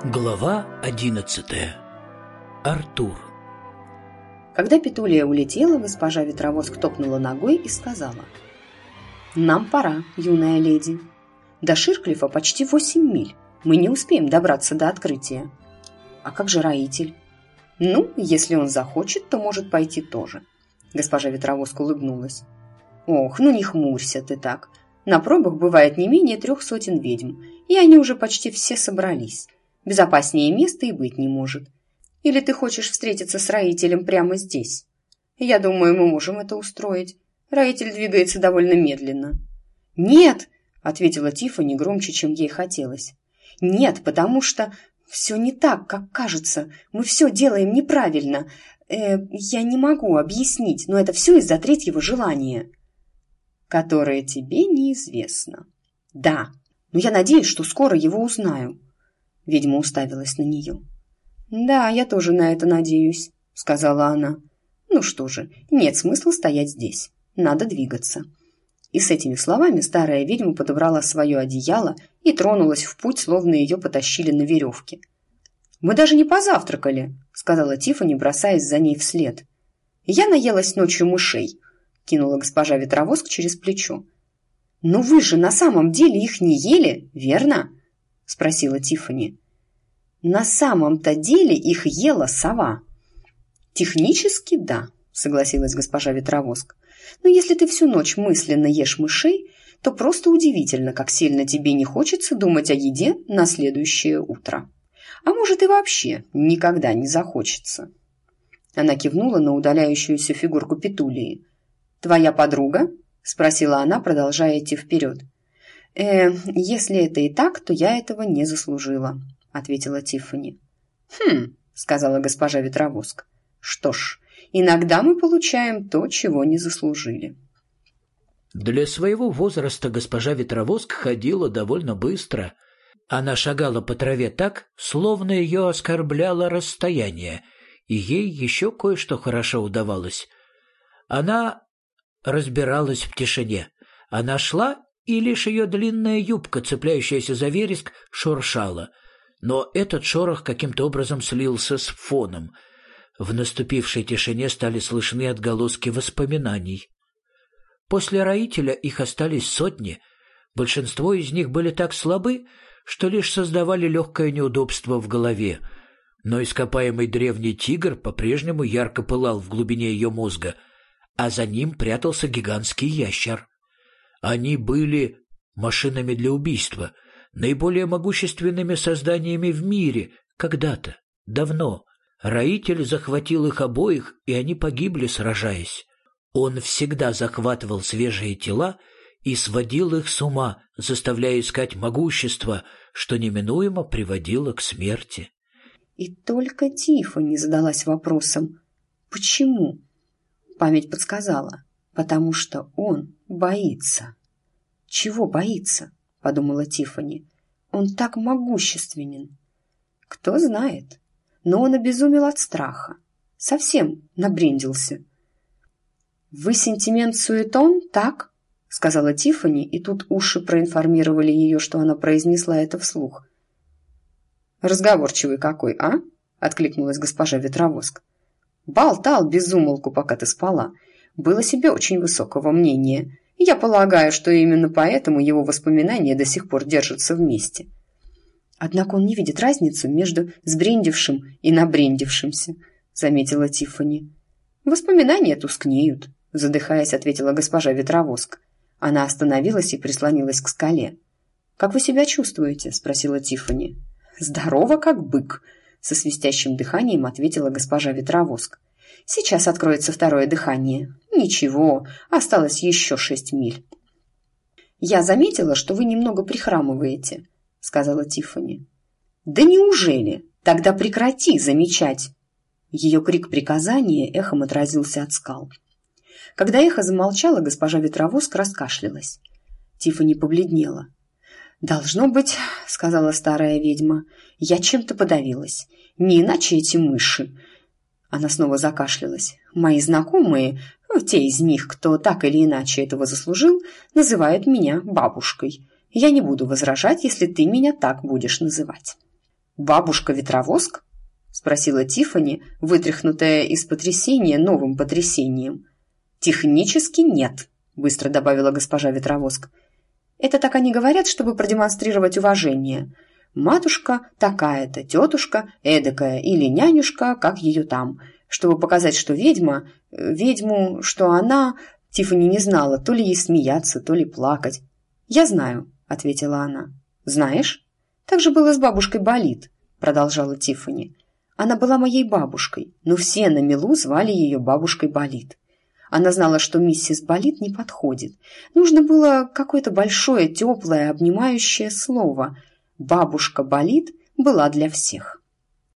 Глава 11. Артур. Когда Петулия улетела, госпожа Ветровоск топнула ногой и сказала: «Нам пора, юная леди. До Ширклифа почти 8 миль. Мы не успеем добраться до открытия». «А как же Раитель?» «Ну, если он захочет, то может пойти тоже». Госпожа Ветровоск улыбнулась. «Ох, ну не хмурься ты так. На пробах бывает не менее 300 ведьм, и они уже почти все собрались. Безопаснее места и быть не может. Или ты хочешь встретиться с Раителем прямо здесь? Я думаю, мы можем это устроить. Раитель двигается довольно медленно». «Нет!» — ответила Тиффани громче, чем ей хотелось. «Нет, потому что все не так, как кажется. Мы все делаем неправильно. Я не могу объяснить, но это все из-за третьего желания». «Которое тебе неизвестно». «Да, но я надеюсь, что скоро его узнаю». Ведьма уставилась на нее. «Да, я тоже на это надеюсь», — сказала она. «Ну что же, нет смысла стоять здесь. Надо двигаться». И с этими словами старая ведьма подобрала свое одеяло и тронулась в путь, словно ее потащили на веревке. «Мы даже не позавтракали», — сказала Тиффани, бросаясь за ней вслед. «Я наелась ночью мышей», — кинула госпожа Ветровоск через плечо. «Но вы же на самом деле их не ели, верно?» — спросила Тиффани. «На самом-то деле их ела сова». «Технически, да», — согласилась госпожа Ветровоск. «Но если ты всю ночь мысленно ешь мышей, то просто удивительно, как сильно тебе не хочется думать о еде на следующее утро. А может, и вообще никогда не захочется». Она кивнула на удаляющуюся фигурку Петулии. «Твоя подруга?» — спросила она, продолжая идти вперед. «Если это и так, то я этого не заслужила», — ответила Тиффани. «Хм», — сказала госпожа Ветровоск. «Что ж, иногда мы получаем то, чего не заслужили». Для своего возраста госпожа Ветровоск ходила довольно быстро. Она шагала по траве так, словно ее оскорбляло расстояние, и ей еще кое-что хорошо удавалось. Она разбиралась в тишине. Она шла, и лишь ее длинная юбка, цепляющаяся за вереск, шуршала. Но этот шорох каким-то образом слился с фоном. В наступившей тишине стали слышны отголоски воспоминаний. После Раителя их остались сотни. Большинство из них были так слабы, что лишь создавали легкое неудобство в голове. Но ископаемый древний тигр по-прежнему ярко пылал в глубине ее мозга, а за ним прятался гигантский ящер. Они были машинами для убийства, наиболее могущественными созданиями в мире, когда-то, давно. Раитель захватил их обоих, и они погибли, сражаясь. Он всегда захватывал свежие тела и сводил их с ума, заставляя искать могущество, что неминуемо приводило к смерти. И только Тиффани задалась вопросом: «Почему?» Память подсказала: «Потому что он боится». «Чего боится?» — подумала Тиффани. «Он так могущественен». «Кто знает, но он обезумел от страха. Совсем набрендился». «Вы сентимент-суетон, так?» — сказала Тиффани, и тут уши проинформировали ее, что она произнесла это вслух. «Разговорчивый какой, а?» — откликнулась госпожа Ветровоск. «Болтал без умолку, пока ты спала. Был о себе очень высокого мнения. Я полагаю, что именно поэтому его воспоминания до сих пор держатся вместе». «Однако он не видит разницу между сбрендившим и набрендившимся», — заметила Тиффани. «Воспоминания тускнеют», — задыхаясь, ответила госпожа Ветровоск. Она остановилась и прислонилась к скале. «Как вы себя чувствуете?» — спросила Тиффани. «Здорово, как бык», — со свистящим дыханием ответила госпожа Ветровоск. «Сейчас откроется второе дыхание. Ничего, осталось еще 6 миль». «Я заметила, что вы немного прихрамываете», — сказала Тиффани. «Да неужели? Тогда прекрати замечать!» Ее крик приказания эхом отразился от скал. Когда эхо замолчало, госпожа Ветровоск раскашлялась. Тиффани побледнела. «Должно быть, — сказала старая ведьма, — я чем-то подавилась. Не иначе эти мыши». Она снова закашлялась. «Мои знакомые, те из них, кто так или иначе этого заслужил, называют меня бабушкой. Я не буду возражать, если ты меня так будешь называть». «Бабушка-ветровоск?» – спросила Тиффани, вытряхнутая из потрясения новым потрясением. «Технически нет», – быстро добавила госпожа Ветровоск. «Это так они говорят, чтобы продемонстрировать уважение. Матушка такая-то, тетушка эдакая или нянюшка, как ее там, чтобы показать, что ведьму, что она...» Тиффани не знала, то ли ей смеяться, то ли плакать. «Я знаю», — ответила она. «Знаешь? Так же было с бабушкой Болит», — продолжала Тиффани. «Она была моей бабушкой, но все на мелу звали ее бабушкой Болит. Она знала, что миссис Болит не подходит. Нужно было какое-то большое, теплое, обнимающее слово. Бабушка Болит была для всех».